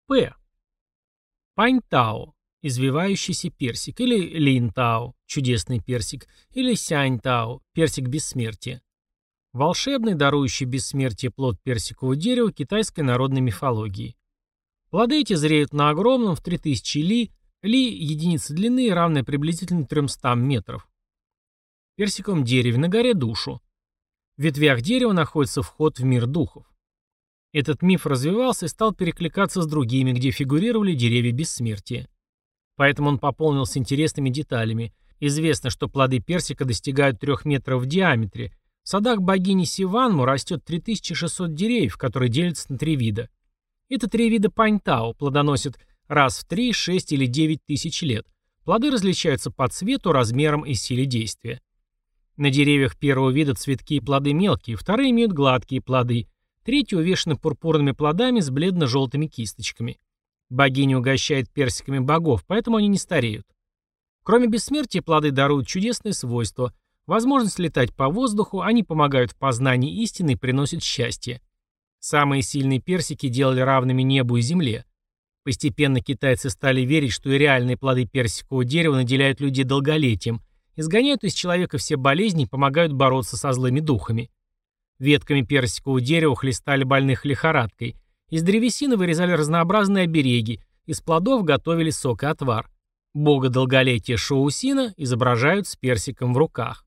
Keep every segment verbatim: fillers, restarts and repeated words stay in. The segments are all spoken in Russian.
П. Паньтао, извивающийся персик, или линтао, чудесный персик, или сяньтао, персик бессмертия. Волшебный, дарующий бессмертие плод персикового дерева китайской народной мифологии. Плоды эти зреют на огромном в три тысячи ли, ли единицы длины, равная приблизительно трёмстам метров. Персиковом дереве на горе Душу. В ветвях дерева находится вход в мир духов. Этот миф развивался и стал перекликаться с другими, где фигурировали деревья бессмертия. Поэтому он пополнился интересными деталями. Известно, что плоды персика достигают трёх метров в диаметре. В садах богини Сиванму растет три тысячи шестьсот деревьев, которые делятся на три вида. Это три вида паньтао, плодоносят раз в три, шесть или девять тысяч лет. Плоды различаются по цвету, размерам и силе действия. На деревьях первого вида цветки и плоды мелкие, вторые имеют гладкие плоды, третьи увешаны пурпурными плодами с бледно-желтыми кисточками. Богиня угощает персиками богов, поэтому они не стареют. Кроме бессмертия, плоды даруют чудесные свойства. Возможность летать по воздуху, они помогают в познании истины и приносят счастье. Самые сильные персики делали равными небу и земле. Постепенно китайцы стали верить, что и реальные плоды персикового дерева наделяют людей долголетием, изгоняют из человека все болезни и помогают бороться со злыми духами. Ветками персикового дерева хлестали больных лихорадкой, из древесины вырезали разнообразные обереги, из плодов готовили сок и отвар. Бога долголетия Шоусина изображают с персиком в руках.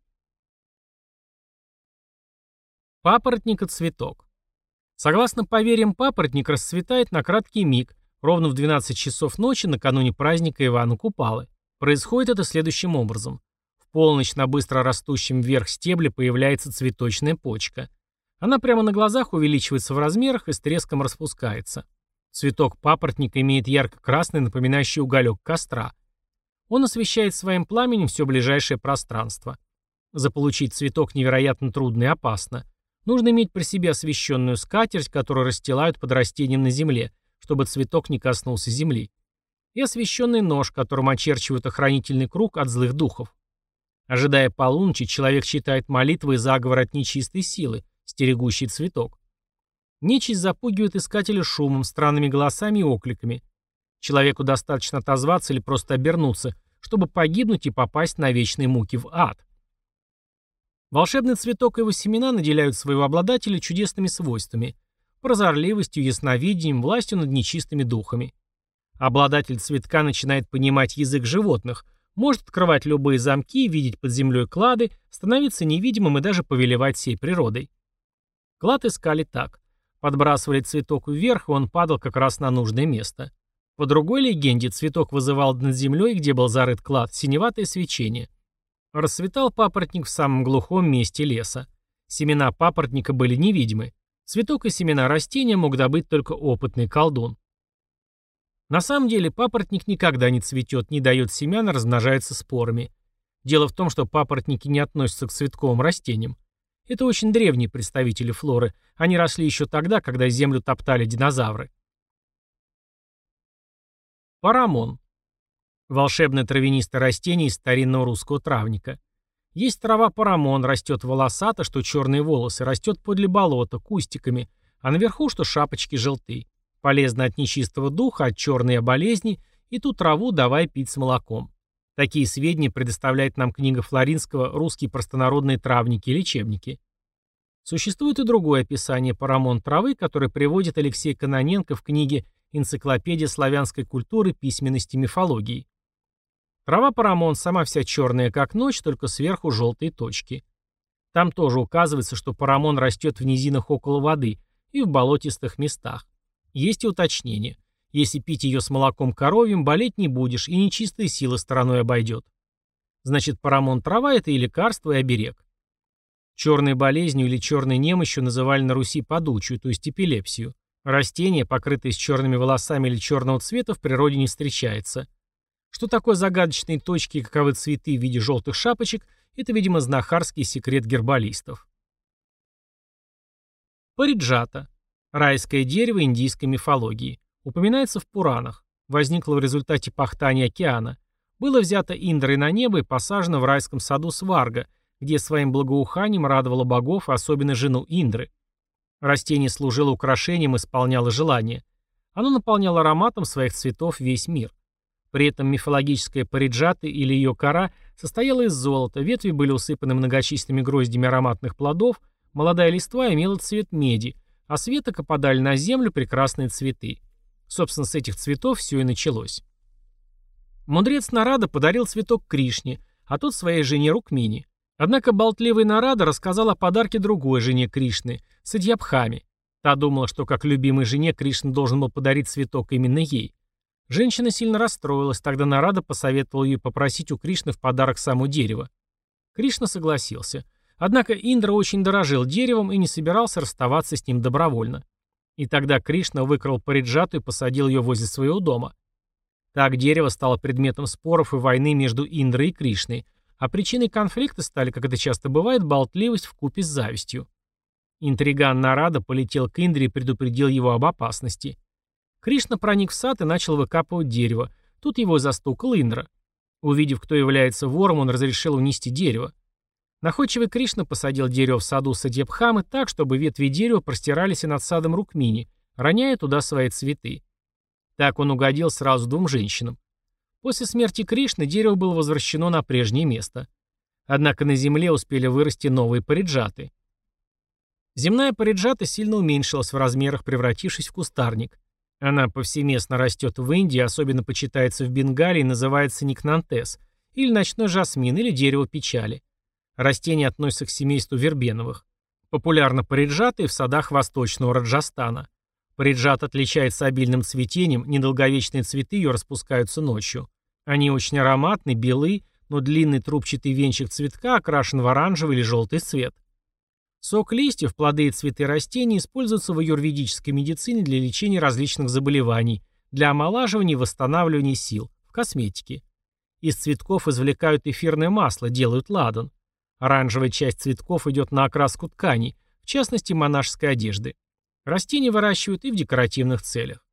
Папоротник-цветок. Согласно поверьям, папоротник расцветает на краткий миг, ровно в двенадцать часов ночи накануне праздника Ивана Купалы. Происходит это следующим образом. В полночь на быстро растущем вверх стебле появляется цветочная почка. Она прямо на глазах увеличивается в размерах и с треском распускается. Цветок папоротника имеет ярко-красный, напоминающий уголек костра. Он освещает своим пламенем все ближайшее пространство. Заполучить цветок невероятно трудно и опасно. Нужно иметь при себе освещенную скатерть, которую расстилают под растением на земле, чтобы цветок не коснулся земли. И освещенный нож, которым очерчивают охранительный круг от злых духов. Ожидая полуночи, человек читает молитвы и заговор от нечистой силы, стерегущей цветок. Нечисть запугивает искателя шумом, странными голосами и окликами. Человеку достаточно отозваться или просто обернуться, чтобы погибнуть и попасть на вечные муки в ад. Волшебный цветок и его семена наделяют своего обладателя чудесными свойствами – прозорливостью, ясновидением, властью над нечистыми духами. Обладатель цветка начинает понимать язык животных, может открывать любые замки, видеть под землей клады, становиться невидимым и даже повелевать всей природой. Клад искали так. Подбрасывали цветок вверх, и он падал как раз на нужное место. По другой легенде, цветок вызывал над землей, где был зарыт клад, синеватое свечение. Расцветал папоротник в самом глухом месте леса. Семена папоротника были невидимы. Цветок и семена растения мог добыть только опытный колдун. На самом деле папоротник никогда не цветет, не дает семян, а размножается спорами. Дело в том, что папоротники не относятся к цветковым растениям. Это очень древние представители флоры. Они росли еще тогда, когда землю топтали динозавры. Парамон. Волшебное травянистое растение из старинного русского травника. Есть трава парамон, растет волосато, что черные волосы, растет подле болота, кустиками, а наверху, что шапочки желты. Полезно от нечистого духа, от черной болезни, и ту траву давай пить с молоком. Такие сведения предоставляет нам книга Флоринского «Русские простонародные травники и лечебники». Существует и другое описание парамон травы, которое приводит Алексей Кононенко в книге «Энциклопедия славянской культуры, письменности, мифологии». Трава парамон сама вся черная, как ночь, только сверху желтые точки. Там тоже указывается, что парамон растет в низинах около воды и в болотистых местах. Есть и уточнение. Если пить ее с молоком коровьим, болеть не будешь, и нечистая сила стороной обойдет. Значит, парамон трава – это и лекарство, и оберег. Черной болезнью или черной немощью называли на Руси падучую, то есть эпилепсию. Растение, покрытое с черными волосами или черного цвета, в природе не встречается. Что такое загадочные точки и каковы цветы в виде желтых шапочек, это, видимо, знахарский секрет гербалистов. Париджата. Райское дерево индийской мифологии. Упоминается в Пуранах. Возникло в результате пахтания океана. Было взято Индрой на небо и посажено в райском саду Сварга, где своим благоуханием радовало богов, особенно жену Индры. Растение служило украшением и исполняло желания. Оно наполняло ароматом своих цветов весь мир. При этом мифологическая париджата или ее кора состояла из золота, ветви были усыпаны многочисленными гроздями ароматных плодов, молодая листва имела цвет меди, а с веток опадали на землю прекрасные цветы. Собственно, с этих цветов все и началось. Мудрец Нарада подарил цветок Кришне, а тот своей жене Рукмини. Однако болтливый Нарада рассказал о подарке другой жене Кришны, Садьябхаме. Та думала, что как любимой жене Кришна должен был подарить цветок именно ей. Женщина сильно расстроилась, тогда Нарада посоветовал ей попросить у Кришны в подарок само дерево. Кришна согласился. Однако Индра очень дорожил деревом и не собирался расставаться с ним добровольно. И тогда Кришна выкрал париджату и посадил ее возле своего дома. Так дерево стало предметом споров и войны между Индрой и Кришной, а причиной конфликта стали, как это часто бывает, болтливость вкупе с завистью. Интриган Нарада полетел к Индре и предупредил его об опасности. Кришна проник в сад и начал выкапывать дерево. Тут его застукал Индра. Увидев, кто является вором, он разрешил унести дерево. Находчивый Кришна посадил дерево в саду Садьябхамы так, чтобы ветви дерева простирались и над садом Рукмини, роняя туда свои цветы. Так он угодил сразу двум женщинам. После смерти Кришны дерево было возвращено на прежнее место. Однако на земле успели вырасти новые париджаты. Земная париджата сильно уменьшилась в размерах, превратившись в кустарник. Она повсеместно растет в Индии, особенно почитается в Бенгалии и называется никнантес, или ночной жасмин, или дерево печали. Растение относится к семейству вербеновых. Популярна париджата и в садах восточного Раджастана. Париджат отличается обильным цветением, недолговечные цветы ее распускаются ночью. Они очень ароматны, белы, но длинный трубчатый венчик цветка окрашен в оранжевый или желтый цвет. Сок листьев, плоды и цветы растений используются в аюрведической медицине для лечения различных заболеваний, для омолаживания и восстанавливания сил, в косметике. Из цветков извлекают эфирное масло, делают ладан. Оранжевая часть цветков идет на окраску тканей, в частности монашеской одежды. Растения выращивают и в декоративных целях.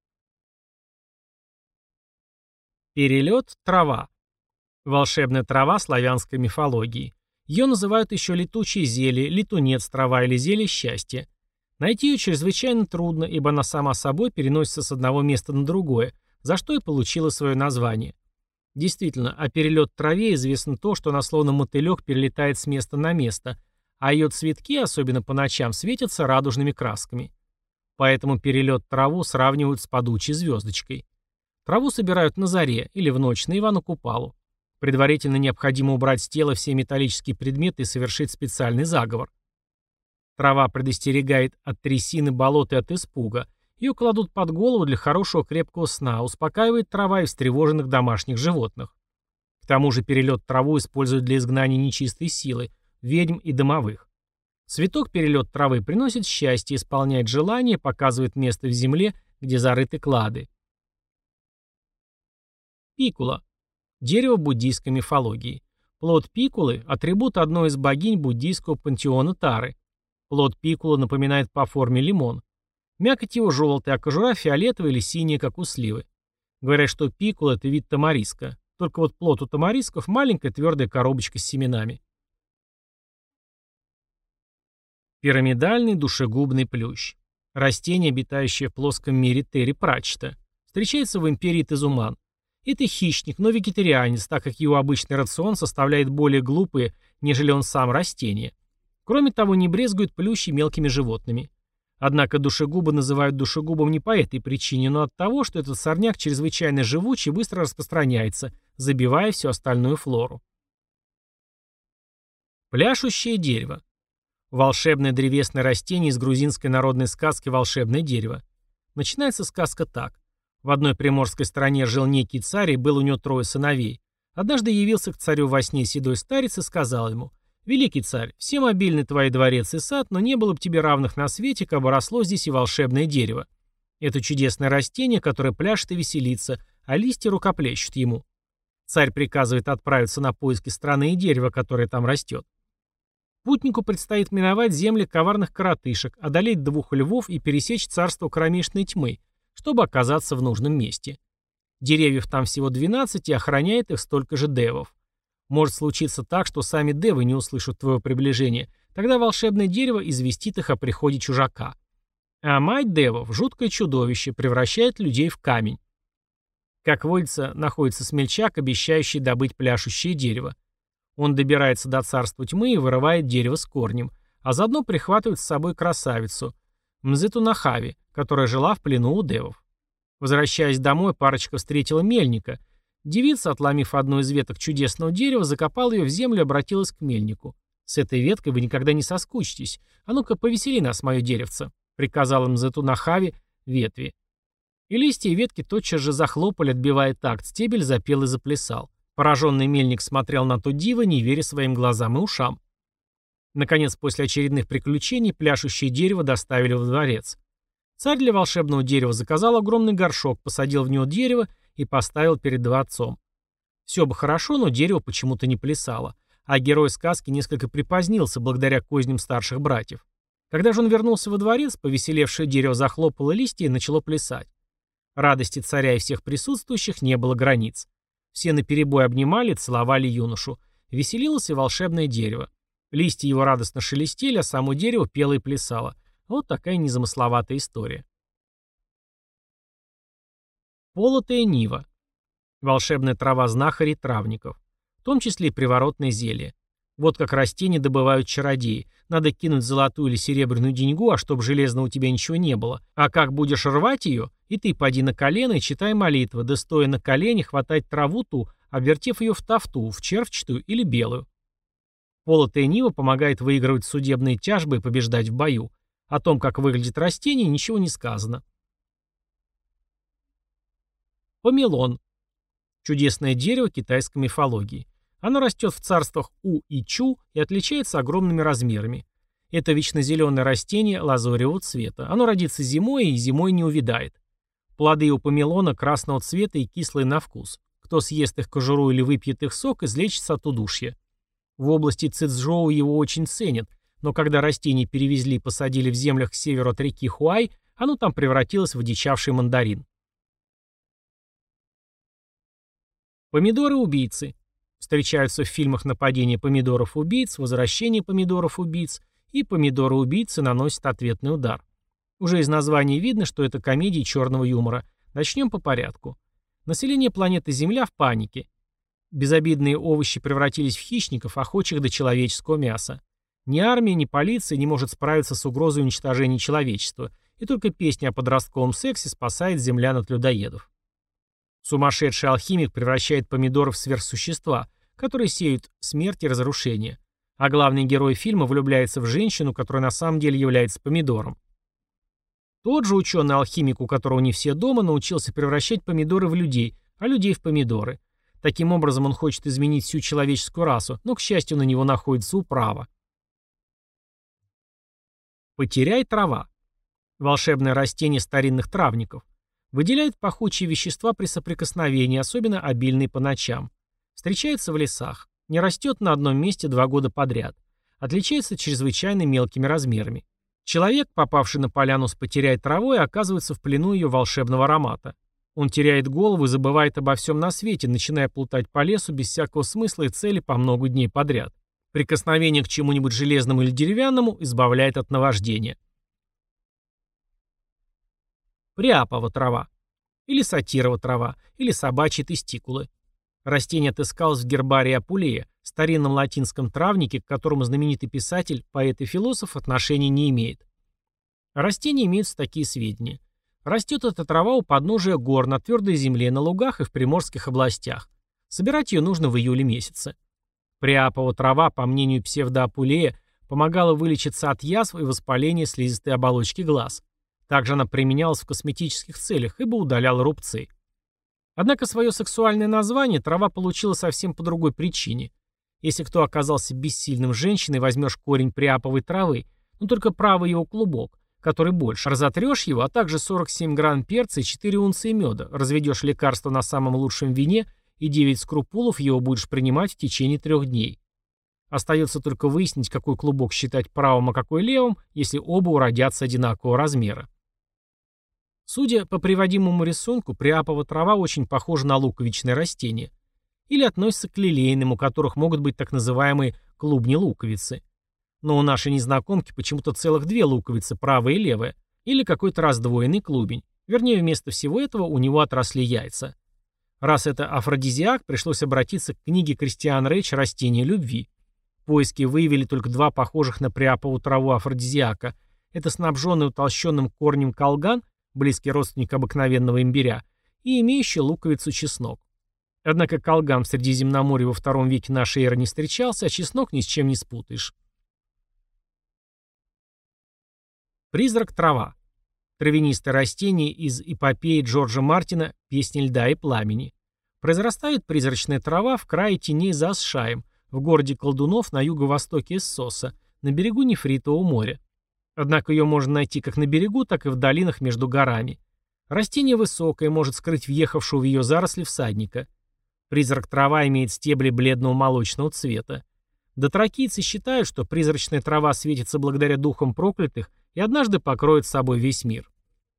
Перелет – трава. Волшебная трава славянской мифологии. Ее называют еще летучее зелье, летунец трава или зелье счастья. Найти ее чрезвычайно трудно, ибо она сама собой переносится с одного места на другое, за что и получила свое название. Действительно, о перелет траве известно то, что она словно мотылек перелетает с места на место, а ее цветки, особенно по ночам, светятся радужными красками. Поэтому перелет траву сравнивают с падучей звездочкой. Траву собирают на заре или в ночь на Ивана Купалу. Предварительно необходимо убрать с тела все металлические предметы и совершить специальный заговор. Трава предостерегает от трясины, болот и от испуга. Ее кладут под голову для хорошего крепкого сна, успокаивает трава и встревоженных домашних животных. К тому же перелет траву используют для изгнания нечистой силы, ведьм и домовых. Цветок перелет травы приносит счастье, исполняет желания, показывает место в земле, где зарыты клады. Пикула. Дерево буддийской мифологии. Плод пикулы – атрибут одной из богинь буддийского пантеона Тары. Плод пикулы напоминает по форме лимон. Мякоть его желтая, а кожура фиолетовая или синяя, как у сливы. Говорят, что пикула – это вид тамариска. Только вот плод у тамарисков – маленькая твердая коробочка с семенами. Пирамидальный душегубный плющ. Растение, обитающее в плоском мире Терри Пратчета. Встречается в империи Тезуман. Это хищник, но вегетарианец, так как его обычный рацион составляет более глупые, нежели он сам, растения. Кроме того, не брезгует плющи мелкими животными. Однако душегуба называют душегубом не по этой причине, но от того, что этот сорняк чрезвычайно живучий и быстро распространяется, забивая всю остальную флору. Пляшущее дерево. Волшебное древесное растение из грузинской народной сказки «Волшебное дерево». Начинается сказка так. В одной приморской стране жил некий царь, и был у него трое сыновей. Однажды явился к царю во сне седой старец и сказал ему: «Великий царь, всем обильны твои дворец и сад, но не было бы тебе равных на свете, как бы росло здесь и волшебное дерево. Это чудесное растение, которое пляшет и веселится, а листья рукоплещут ему». Царь приказывает отправиться на поиски страны и дерева, которое там растет. Путнику предстоит миновать земли коварных коротышек, одолеть двух львов и пересечь царство кромешной тьмы, чтобы оказаться в нужном месте. Деревьев там всего двенадцать, и охраняет их столько же девов. Может случиться так, что сами девы не услышат твоего приближения, тогда волшебное дерево известит их о приходе чужака. А мать девов, жуткое чудовище, превращает людей в камень. Как водится, находится смельчак, обещающий добыть пляшущее дерево. Он добирается до царства тьмы и вырывает дерево с корнем, а заодно прихватывает с собой красавицу Мзетунахави, которая жила в плену у девов. Возвращаясь домой, парочка встретила мельника. Девица, отломив одну из веток чудесного дерева, закопала ее в землю и обратилась к мельнику. «С этой веткой вы никогда не соскучитесь. А ну-ка, повесели нас, мое деревце», — приказала Мзетунахави ветви. И листья и ветки тотчас же захлопали, отбивая такт, стебель запел и заплясал. Пораженный мельник смотрел на то диво, не веря своим глазам и ушам. Наконец, после очередных приключений, пляшущее дерево доставили во дворец. Царь для волшебного дерева заказал огромный горшок, посадил в него дерево и поставил перед дворцом. Все бы хорошо, но дерево почему-то не плясало, а герой сказки несколько припозднился благодаря козням старших братьев. Когда же он вернулся во дворец, повеселевшее дерево захлопало листья и начало плясать. Радости царя и всех присутствующих не было границ. Все наперебой обнимали и целовали юношу. Веселилось и волшебное дерево. Листья его радостно шелестели, а само дерево пело и плясало. Вот такая незамысловатая история. Полотая нива. Волшебная трава знахарей травников. В том числе и приворотное зелье. Вот как растения добывают чародеи. Надо кинуть золотую или серебряную деньгу, а чтоб железного у тебя ничего не было. А как будешь рвать ее, и ты поди на колено и читай молитвы, да стоя на колене хватать траву ту, обвертев ее в тафту, в червчатую или белую. Полотая нива помогает выигрывать судебные тяжбы и побеждать в бою. О том, как выглядит растение, ничего не сказано. Помелон. Чудесное дерево китайской мифологии. Оно растет в царствах У и Чу и отличается огромными размерами. Это вечнозеленое растение лазоревого цвета. Оно родится зимой и зимой не увядает. Плоды у помелона красного цвета и кислые на вкус. Кто съест их кожуру или выпьет их сок, излечится от удушья. В области Цзэцжоу его очень ценят, но когда растение перевезли и посадили в землях к северу от реки Хуай, оно там превратилось в одичавший мандарин. Помидоры-убийцы. Встречаются в фильмах «Нападение помидоров-убийц», «Возвращение помидоров-убийц» и «Помидоры-убийцы наносят ответный удар». Уже из названия видно, что это комедии черного юмора. Начнем по порядку. Население планеты Земля в панике. Безобидные овощи превратились в хищников, охочих до человеческого мяса. Ни армия, ни полиция не может справиться с угрозой уничтожения человечества, и только песня о подростковом сексе спасает землян от людоедов. Сумасшедший алхимик превращает помидоров в сверхсущества, которые сеют смерть и разрушение. А главный герой фильма влюбляется в женщину, которая на самом деле является помидором. Тот же ученый-алхимик, у которого не все дома, научился превращать помидоры в людей, а людей в помидоры. Таким образом он хочет изменить всю человеческую расу, но, к счастью, на него находится управа. Потеряй трава. Волшебное растение старинных травников. Выделяет пахучие вещества при соприкосновении, особенно обильные по ночам. Встречается в лесах. Не растет на одном месте два года подряд. Отличается чрезвычайно мелкими размерами. Человек, попавший на поляну с потеряй травой, оказывается в плену ее волшебного аромата. Он теряет голову и забывает обо всем на свете, начиная плутать по лесу без всякого смысла и цели по много дней подряд. Прикосновение к чему-нибудь железному или деревянному избавляет от наваждения. Приапова трава. Или сатирова трава. Или собачьи тестикулы. Растение отыскалось в гербарии Апулея, старинном латинском травнике, к которому знаменитый писатель, поэт и философ отношения не имеет. О растении имеются такие сведения. Растет эта трава у подножия гор, на твердой земле, на лугах и в приморских областях. Собирать ее нужно в июле месяце. Приапова трава, по мнению псевдоапулея, помогала вылечиться от язв и воспаления слизистой оболочки глаз. Также она применялась в косметических целях, ибо удаляла рубцы. Однако свое сексуальное название трава получила совсем по другой причине. Если кто оказался бессильным женщиной, возьмешь корень приаповой травы, но только правый его клубок, который больше, разотрешь его, а также сорок семь грамм перца и четыре унции меда, разведешь лекарство на самом лучшем вине и девять скрупулов его будешь принимать в течение трех дней. Остается только выяснить, какой клубок считать правым, а какой левым, если оба уродятся одинакового размера. Судя по приводимому рисунку, приапова трава очень похожа на луковичное растение. Или относится к лилейным, у которых могут быть так называемые клубни-луковицы. Но у нашей незнакомки почему-то целых две луковицы, правая и левая. Или какой-то раздвоенный клубень. Вернее, вместо всего этого у него отросли яйца. Раз это афродизиак, пришлось обратиться к книге Кристиан Рейч «Растения любви». Поиски выявили только два похожих на приаповую траву афродизиака. Это снабженный утолщенным корнем колган, близкий родственник обыкновенного имбиря, и имеющий луковицу чеснок. Однако колган в Средиземноморье во втором веке нашей эры не встречался, а чеснок ни с чем не спутаешь. Призрак трава. Травянистое растение из эпопеи Джорджа Мартина «Песни льда и пламени». Произрастает призрачная трава в крае теней за Асшаем, в городе колдунов на юго-востоке Эссоса, на берегу Нефритового моря. Однако ее можно найти как на берегу, так и в долинах между горами. Растение высокое, может скрыть въехавшего в ее заросли всадника. Призрак трава имеет стебли бледного молочного цвета. Дотракийцы считают, что призрачная трава светится благодаря духам проклятых и однажды покроет собой весь мир.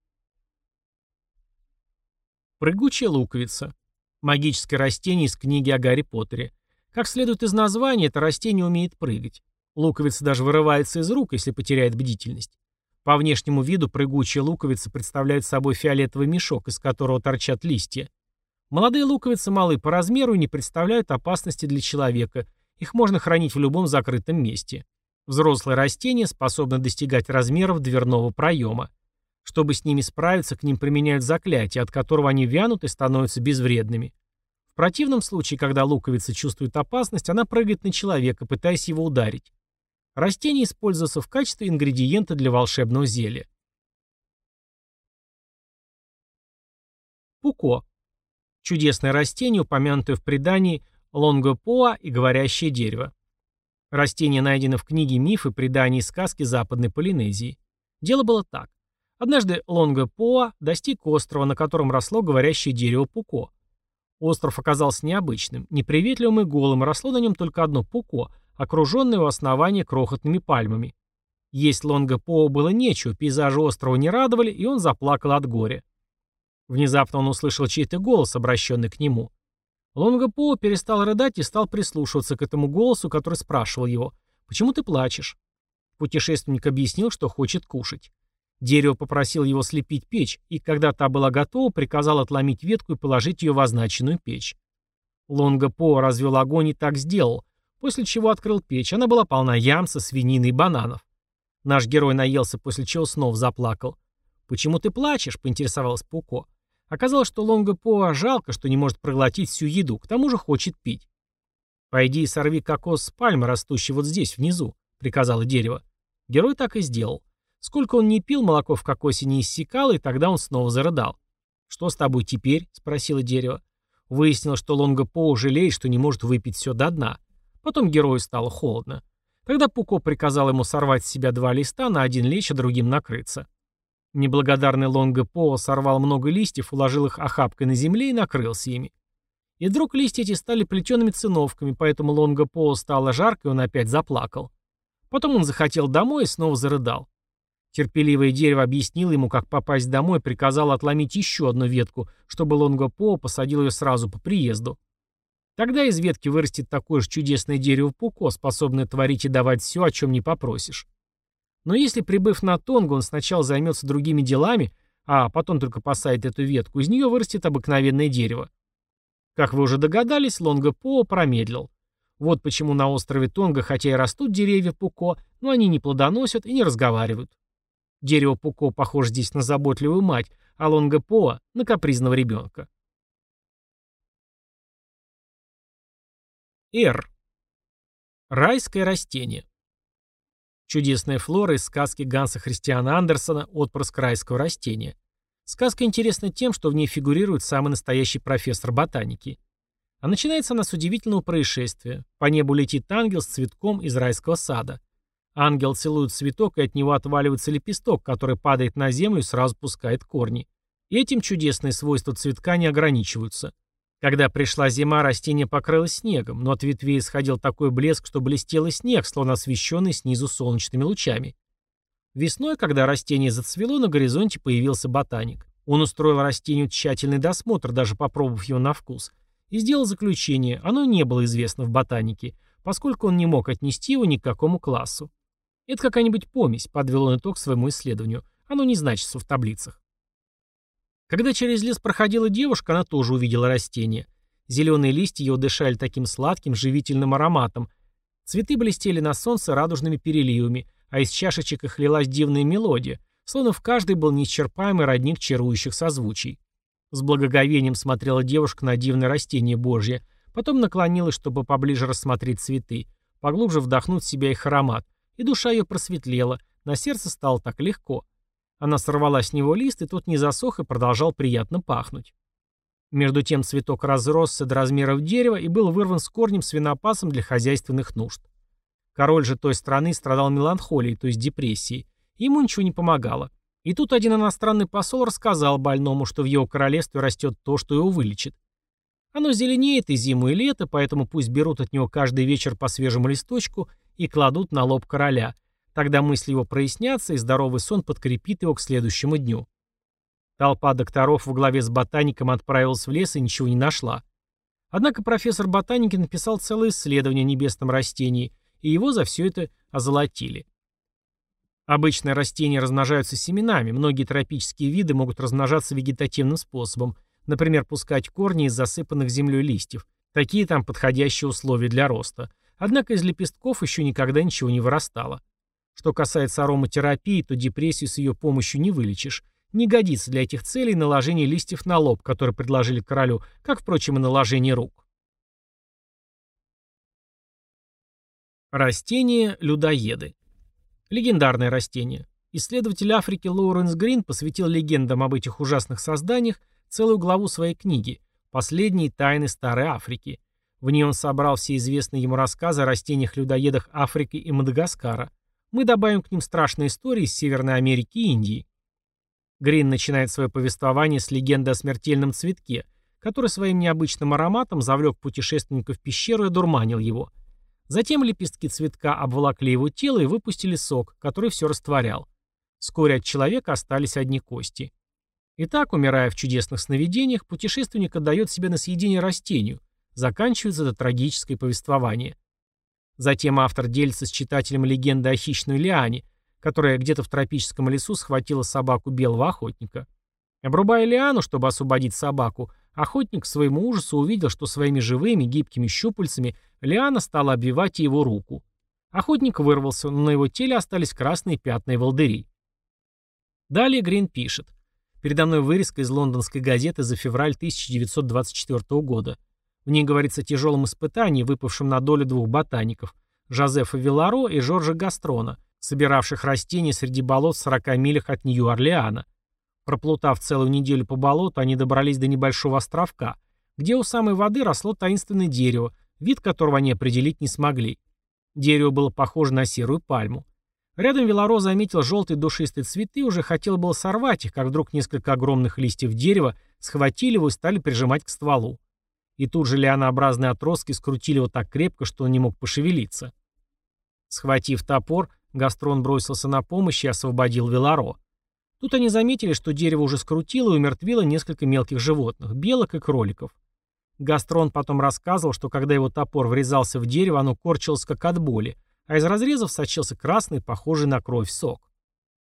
Прыгучая луковица. Магическое растение из книги о Гарри Поттере. Как следует из названия, это растение умеет прыгать. Луковица даже вырывается из рук, если потеряет бдительность. По внешнему виду прыгучая луковица представляет собой фиолетовый мешок, из которого торчат листья. Молодые луковицы малы по размеру и не представляют опасности для человека. Их можно хранить в любом закрытом месте. Взрослые растения способны достигать размеров дверного проема. Чтобы с ними справиться, к ним применяют заклятие, от которого они вянут и становятся безвредными. В противном случае, когда луковица чувствует опасность, она прыгает на человека, пытаясь его ударить. Растение используется в качестве ингредиента для волшебного зелья. Пуко. Чудесное растение, упомянутое в предании Лонгопоа и говорящее дерево. Растение найдено в книге «Мифы, предания и сказки Западной Полинезии». Дело было так. Однажды Лонгопоа достиг острова, на котором росло говорящее дерево пуко. Остров оказался необычным, неприветливым и голым, росло на нем только одно пуко, окруженное у основания крохотными пальмами. Есть Лонгопоа было нечего, пейзажи острова не радовали, и он заплакал от горя. Внезапно он услышал чей-то голос, обращенный к нему. Лонгопоа перестал рыдать и стал прислушиваться к этому голосу, который спрашивал его: «Почему ты плачешь?» Путешественник объяснил, что хочет кушать. Дерево попросило его слепить печь, и когда та была готова, приказал отломить ветку и положить ее в означенную печь. Лонгопоа развел огонь и так сделал, после чего открыл печь. Она была полна ямса, свинины и бананов. Наш герой наелся, после чего снова заплакал. «Почему ты плачешь?» — поинтересовалась Пуко. Оказалось, что Лонгопоа жалко, что не может проглотить всю еду, к тому же хочет пить. «Пойди и сорви кокос с пальмы, растущей вот здесь, внизу», — приказало дерево. Герой так и сделал. Сколько он не пил, молоко в кокосе не иссякало, и тогда он снова зарыдал. «Что с тобой теперь?» — спросило дерево. Выяснилось, что Лонгопоа жалеет, что не может выпить все до дна. Потом герою стало холодно. Тогда Пуко приказал ему сорвать с себя два листа, на один лечь, а другим накрыться. Неблагодарный Лонгопоа сорвал много листьев, уложил их охапкой на земле и накрылся ими. И вдруг листья эти стали плетеными циновками, поэтому Лонгопоа стало жарко, и он опять заплакал. Потом он захотел домой и снова зарыдал. Терпеливое дерево объяснило ему, как попасть домой, и приказало отломить еще одну ветку, чтобы Лонгопоа посадил ее сразу по приезду. Тогда из ветки вырастет такое же чудесное дерево Пуко, способное творить и давать все, о чем не попросишь. Но если, прибыв на Тонгу, он сначала займется другими делами, а потом только посадит эту ветку, из нее вырастет обыкновенное дерево. Как вы уже догадались, Лонгопоа промедлил. Вот почему на острове Тонга, хотя и растут деревья Пуко, но они не плодоносят и не разговаривают. Дерево Пуко похоже здесь на заботливую мать, а Лонгопоа — на капризного ребенка. Р. Райское растение. Чудесная флора из сказки Ганса Христиана Андерсена «Отпрыск райского растения». Сказка интересна тем, что в ней фигурирует самый настоящий профессор ботаники. А начинается она с удивительного происшествия. По небу летит ангел с цветком из райского сада. Ангел целует цветок, и от него отваливается лепесток, который падает на землю и сразу пускает корни. И этим чудесные свойства цветка не ограничиваются. Когда пришла зима, растение покрылось снегом, но от ветвей исходил такой блеск, что блестел и снег, словно освещенный снизу солнечными лучами. Весной, когда растение зацвело, на горизонте появился ботаник. Он устроил растению тщательный досмотр, даже попробовав его на вкус, и сделал заключение: оно не было известно в ботанике, поскольку он не мог отнести его ни к какому классу. «Это какая-нибудь помесь», — подвел он итог своему исследованию. Оно не значится в таблицах. Когда через лес проходила девушка, она тоже увидела растение. Зеленые листья его дышали таким сладким, живительным ароматом. Цветы блестели на солнце радужными переливами, а из чашечек их лилась дивная мелодия, словно в каждой был неисчерпаемый родник чарующих созвучий. С благоговением смотрела девушка на дивное растение Божье, потом наклонилась, чтобы поближе рассмотреть цветы, поглубже вдохнуть в себя их аромат, и душа ее просветлела, на сердце стало так легко. Она сорвала с него лист, и тот не засох и продолжал приятно пахнуть. Между тем цветок разросся до размеров дерева и был вырван с корнем свинопасом для хозяйственных нужд. Король же той страны страдал меланхолией, то есть депрессией, и ему ничего не помогало. И тут один иностранный посол рассказал больному, что в его королевстве растет то, что его вылечит. Оно зеленеет и зиму, и лето, поэтому пусть берут от него каждый вечер по свежему листочку и кладут на лоб короля. Тогда мысли его прояснятся, и здоровый сон подкрепит его к следующему дню. Толпа докторов во главе с ботаником отправилась в лес и ничего не нашла. Однако профессор ботаники написал целое исследование о небесном растении, и его за все это озолотили. Обычные растения размножаются семенами, многие тропические виды могут размножаться вегетативным способом, например, пускать корни из засыпанных землей листьев. Такие там подходящие условия для роста. Однако из лепестков еще никогда ничего не вырастало. Что касается ароматерапии, то депрессию с ее помощью не вылечишь. Не годится для этих целей наложение листьев на лоб, которые предложили королю, как, впрочем, и наложение рук. Растения-людоеды. Легендарное растение. Исследователь Африки Лоуренс Грин посвятил легендам об этих ужасных созданиях целую главу своей книги «Последние тайны Старой Африки». В ней он собрал все известные ему рассказы о растениях-людоедах Африки и Мадагаскара. Мы добавим к ним страшные истории из Северной Америки и Индии. Грин начинает свое повествование с легенды о смертельном цветке, который своим необычным ароматом завлек путешественника в пещеру и одурманил его. Затем лепестки цветка обволокли его тело и выпустили сок, который все растворял. Вскоре от человека остались одни кости. Итак, умирая в чудесных сновидениях, путешественник отдает себя на съедение растению. Заканчивается это трагическое повествование. Затем автор делится с читателем легенды о хищной лиане, которая где-то в тропическом лесу схватила собаку белого охотника. Обрубая лиану, чтобы освободить собаку, охотник к своему ужасу увидел, что своими живыми гибкими щупальцами лиана стала обвивать его руку. Охотник вырвался, но на его теле остались красные пятна и волдыри. Далее Грин пишет. Передо мной вырезка из лондонской газеты за февраль тысяча девятьсот двадцать четвёртого года. В ней говорится о тяжелом испытании, выпавшем на долю двух ботаников – Жозефа Вилларо и Жоржа Гастрона, собиравших растения среди болот в сорока милях от Нью-Орлеана. Проплутав целую неделю по болоту, они добрались до небольшого островка, где у самой воды росло таинственное дерево, вид которого они определить не смогли. Дерево было похоже на серую пальму. Рядом Вилларо заметил желтые душистые цветы и уже хотел было сорвать их, как вдруг несколько огромных листьев дерева схватили его и стали прижимать к стволу. И тут же лианообразные отростки скрутили его так крепко, что он не мог пошевелиться. Схватив топор, Гастрон бросился на помощь и освободил Вилларо. Тут они заметили, что дерево уже скрутило и умертвило несколько мелких животных, белок и кроликов. Гастрон потом рассказывал, что когда его топор врезался в дерево, оно корчилось как от боли, а из разрезов сочился красный, похожий на кровь, сок.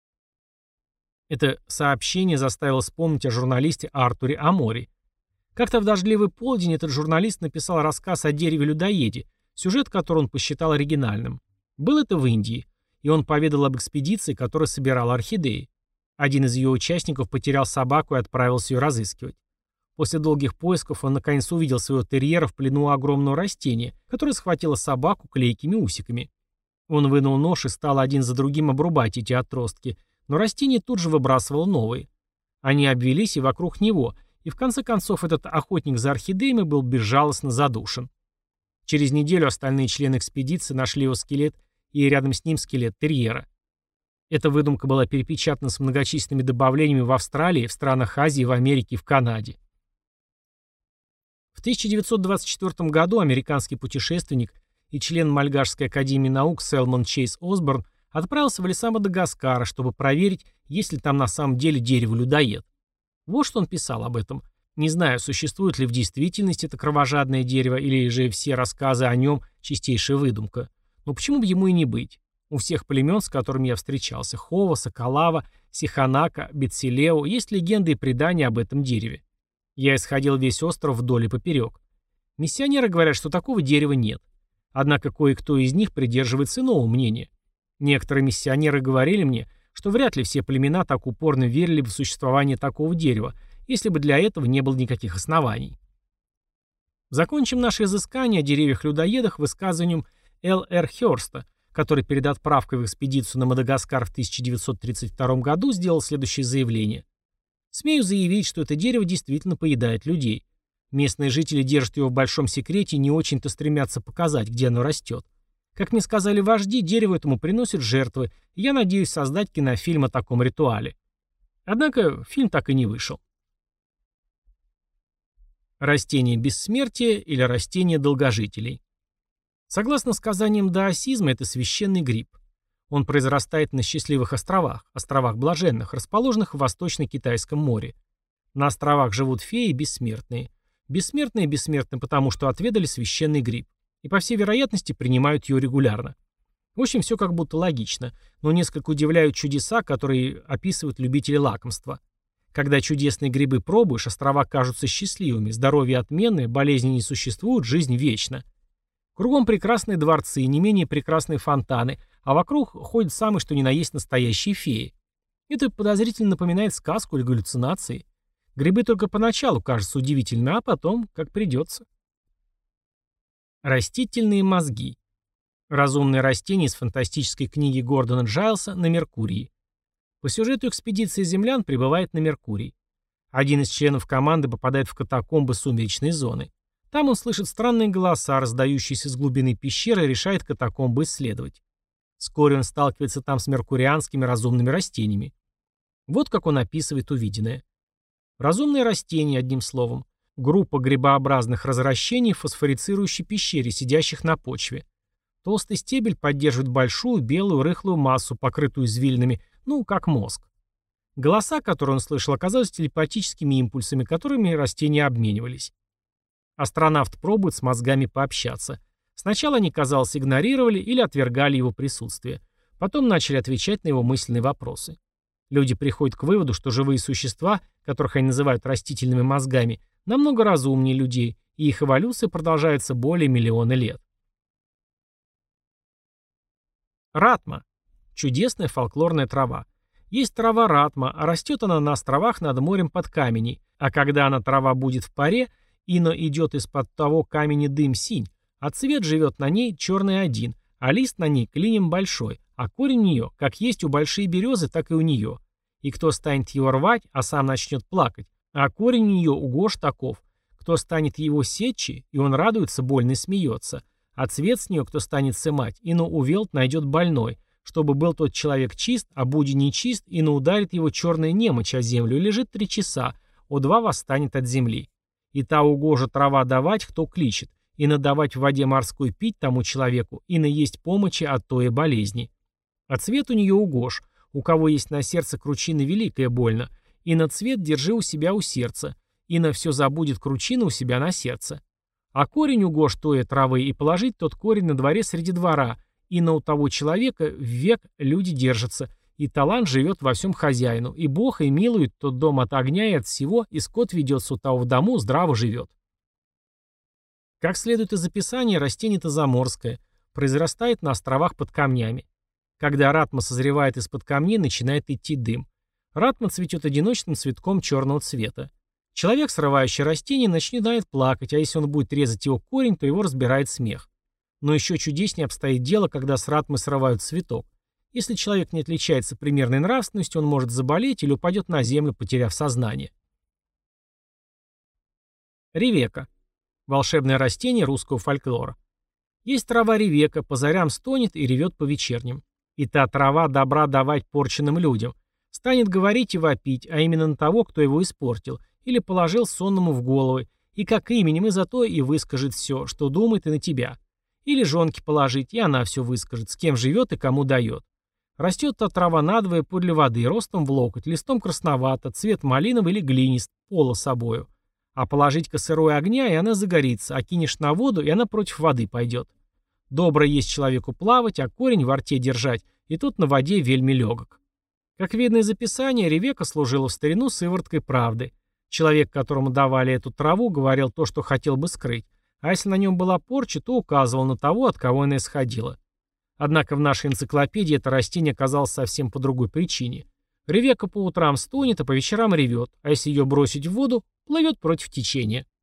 Это сообщение заставило вспомнить о журналисте Артуре Амори. Как-то в дождливый полдень этот журналист написал рассказ о дереве-людоеде, сюжет который он посчитал оригинальным. Был это в Индии, и он поведал об экспедиции, которая собирала орхидеи. Один из ее участников потерял собаку и отправился ее разыскивать. После долгих поисков он наконец увидел своего терьера в плену огромного растения, которое схватило собаку клейкими усиками. Он вынул нож и стал один за другим обрубать эти отростки, но растение тут же выбрасывало новые. Они обвелись и вокруг него, и в конце концов этот охотник за орхидеями был безжалостно задушен. Через неделю остальные члены экспедиции нашли его скелет и рядом с ним скелет терьера. Эта выдумка была перепечатана с многочисленными добавлениями в Австралии, в странах Азии, в Америке и в Канаде. В тысяча девятьсот двадцать четвёртом году американский путешественник и член Мальгашской академии наук Селмон Чейз Осборн отправился в леса Мадагаскара, чтобы проверить, есть ли там на самом деле дерево-людоед. Вот что он писал об этом. Не знаю, существует ли в действительности это кровожадное дерево, или же все рассказы о нем – чистейшая выдумка. Но почему бы ему и не быть? У всех племен, с которыми я встречался, Хова, Соколава, Сиханака, Бетсилео, есть легенды и предания об этом дереве. Я исходил весь остров вдоль и поперек. Миссионеры говорят, что такого дерева нет. Однако кое-кто из них придерживается иного мнения. Некоторые миссионеры говорили мне, что вряд ли все племена так упорно верили в существование такого дерева, если бы для этого не было никаких оснований. Закончим наше изыскание о деревьях-людоедах высказыванием Л Р Хёрста, который перед отправкой в экспедицию на Мадагаскар в тысяча девятьсот тридцать втором году сделал следующее заявление. «Смею заявить, что это дерево действительно поедает людей. Местные жители держат его в большом секрете и не очень-то стремятся показать, где оно растет. Как мне сказали вожди, дерево этому приносят жертвы, и я надеюсь создать кинофильм о таком ритуале». Однако фильм так и не вышел. Растение бессмертия или растение долгожителей. Согласно сказаниям даосизма, это священный гриб. Он произрастает на счастливых островах, островах блаженных, расположенных в Восточно-Китайском море. На островах живут феи бессмертные. Бессмертные бессмертны потому, что отведали священный гриб. И по всей вероятности принимают его регулярно. В общем, все как будто логично, но несколько удивляют чудеса, которые описывают любители лакомства. Когда чудесные грибы пробуешь, острова кажутся счастливыми, здоровье отменное, болезни не существуют, жизнь вечна. Кругом прекрасные дворцы, не менее прекрасные фонтаны, а вокруг ходят самые что ни на есть настоящие феи. Это подозрительно напоминает сказку или галлюцинации. Грибы только поначалу кажутся удивительными, а потом как придется. Растительные мозги. Разумное растение из фантастической книги Гордона Джайлса «На Меркурии». По сюжету экспедиции землян прибывает на Меркурий. Один из членов команды попадает в катакомбы сумеречной зоны. Там он слышит странные голоса, раздающиеся с глубины пещеры, и решает катакомбы исследовать. Вскоре он сталкивается там с меркурианскими разумными растениями. Вот как он описывает увиденное. Разумные растения, одним словом. Группа грибообразных разращений в фосфорицирующей пещере, сидящих на почве. Толстый стебель поддерживает большую, белую, рыхлую массу, покрытую извилинами, ну, как мозг. Голоса, которые он слышал, оказались телепатическими импульсами, которыми растения обменивались. Астронавт пробует с мозгами пообщаться. Сначала они, казалось, игнорировали или отвергали его присутствие. Потом начали отвечать на его мысленные вопросы. Люди приходят к выводу, что живые существа, которых они называют растительными мозгами, намного разумнее людей, и их эволюция продолжается более миллиона лет. Ратма. Чудесная фольклорная трава. Есть трава ратма, а растет она на островах над морем под каменей, а когда она трава будет в паре, ино идет из-под того камени дым синь, а цвет живет на ней черный один, а лист на ней клинем большой, а корень у нее, как есть у большой березы, так и у нее. И кто станет его рвать, а сам начнет плакать, а корень у нее угож таков, кто станет его сечи, и он радуется, больно и смеется, а цвет с нее, кто станет сымать, ино увелт найдет больной, чтобы был тот человек чист, а буди нечист, ино ударит его черная немочь о землю и лежит три часа, о два восстанет от земли. И та угожа трава давать, кто кличет, и надавать в воде морской пить тому человеку, и на есть помощи от той болезни. А цвет у нее угож, у кого есть на сердце кручина великая больно, и на цвет держи у себя у сердца, и на все забудет кручина у себя на сердце. А корень угож той травы, и положить тот корень на дворе среди двора, и на у того человека век люди держатся, и талант живет во всем хозяину, и Бог и милует тот дом от огня и от всего, и скот ведется у того в дому, здраво живет. Как следует из описания, растение-то заморское, произрастает на островах под камнями. Когда ратма созревает из-под камней, начинает идти дым. Ратма цветет одиночным цветком черного цвета. Человек, срывающий растение, начинает плакать, а если он будет резать его корень, то его разбирает смех. Но еще чудеснее обстоит дело, когда с ратмы срывают цветок. Если человек не отличается примерной нравственностью, он может заболеть или упадет на землю, потеряв сознание. Ревека. Волшебное растение русского фольклора. Есть трава ревека, по зарям стонет и ревет по вечерним. И та трава добра давать порченным людям. Станет говорить и вопить, а именно на того, кто его испортил, или положил сонному в головы, и как именем, и зато и выскажет все, что думает и на тебя. Или жонке положить, и она все выскажет, с кем живет и кому дает. Растет та трава надвое подле воды, ростом в локоть, листом красновато, цвет малиновый или глинист, пола собою. А положить-ка сырой огня, и она загорится, а кинешь на воду, и она против воды пойдет. Добро есть человеку плавать, а корень во рте держать, и тут на воде вельми легок. Как видно из описания, Ревека служила в старину сывороткой правды. Человек, которому давали эту траву, говорил то, что хотел бы скрыть, а если на нем была порча, то указывал на того, от кого она исходила. Однако в нашей энциклопедии это растение оказалось совсем по другой причине. Ревека по утрам стонет, а по вечерам ревет, а если ее бросить в воду, плывет против течения.